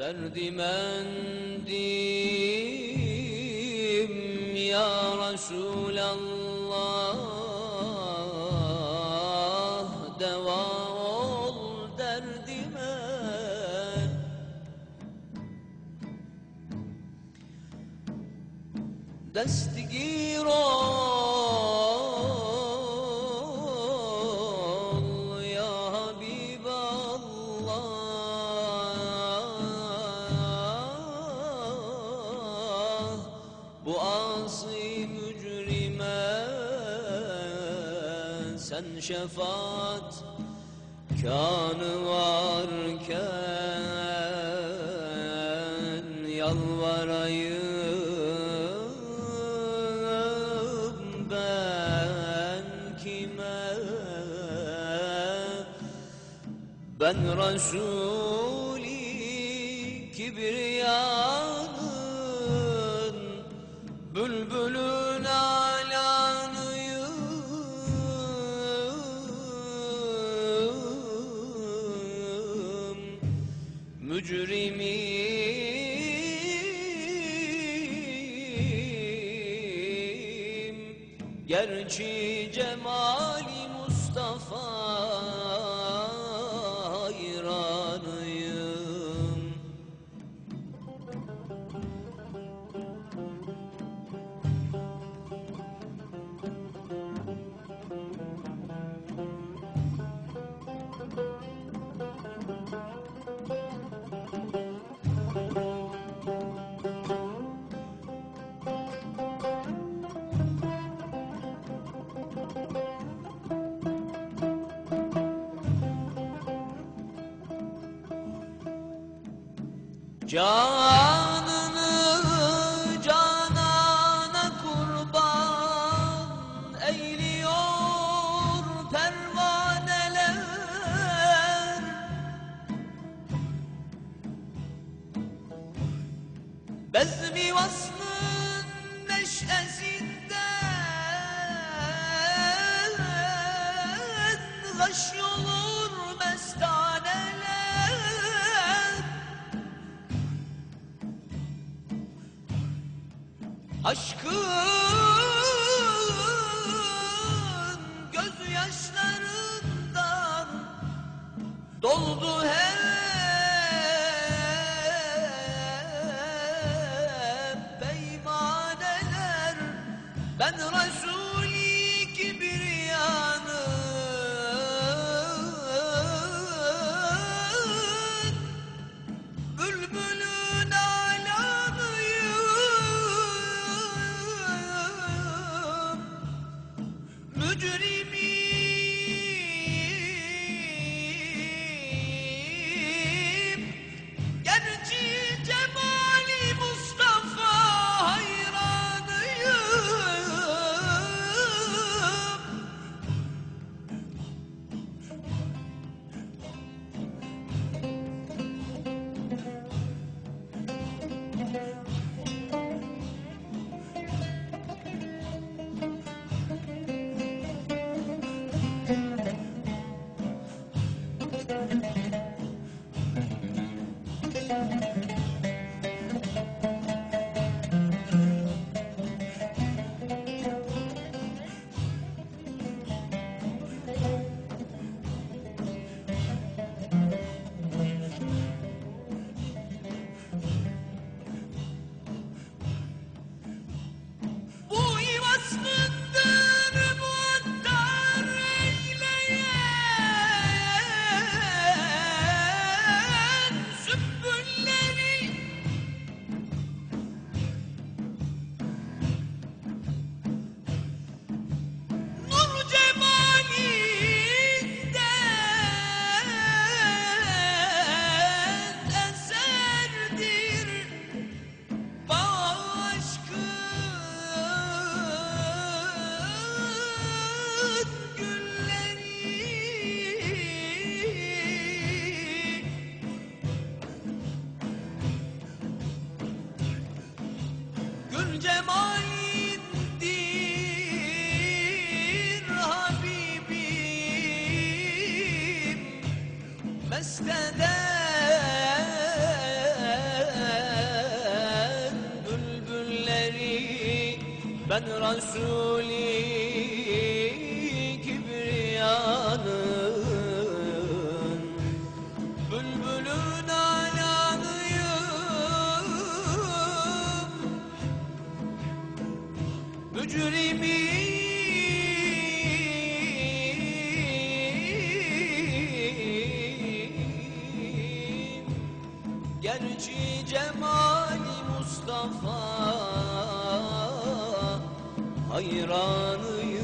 Derdimendim ya Resulallah, deva ol derdime. Destigir ol ya Habiballah, bu asi mücrime sen şefaat kanı varken yalvarayım ben kime? Ben Resul-i Kibriyanın bülbülün alanıyım. Mücrimim, gerçi cemali Mustafa hayranıyım. Canını canana kurban eyliyor pervaneler. Bezmi vaslın neşesinden gaş olur mestaneler. Aşkın gözyaşlarından doldu hep beymaneler. Ben Resul-i Kibriyanın bülbülün alanıyım. Mücrimim, gerçi cemali Mustafa hayranıyım. Bu ivaslıdır muattar eyleyen sümbülleri. Nur cemalinden eserdir aşkın gülleri. Gül cemalindir Habibim, mest eder Ben Resul-i Kibriya'nın bülbülün alanıyım, mücrimim. Gerçi cemali Mustafa hayranıyım.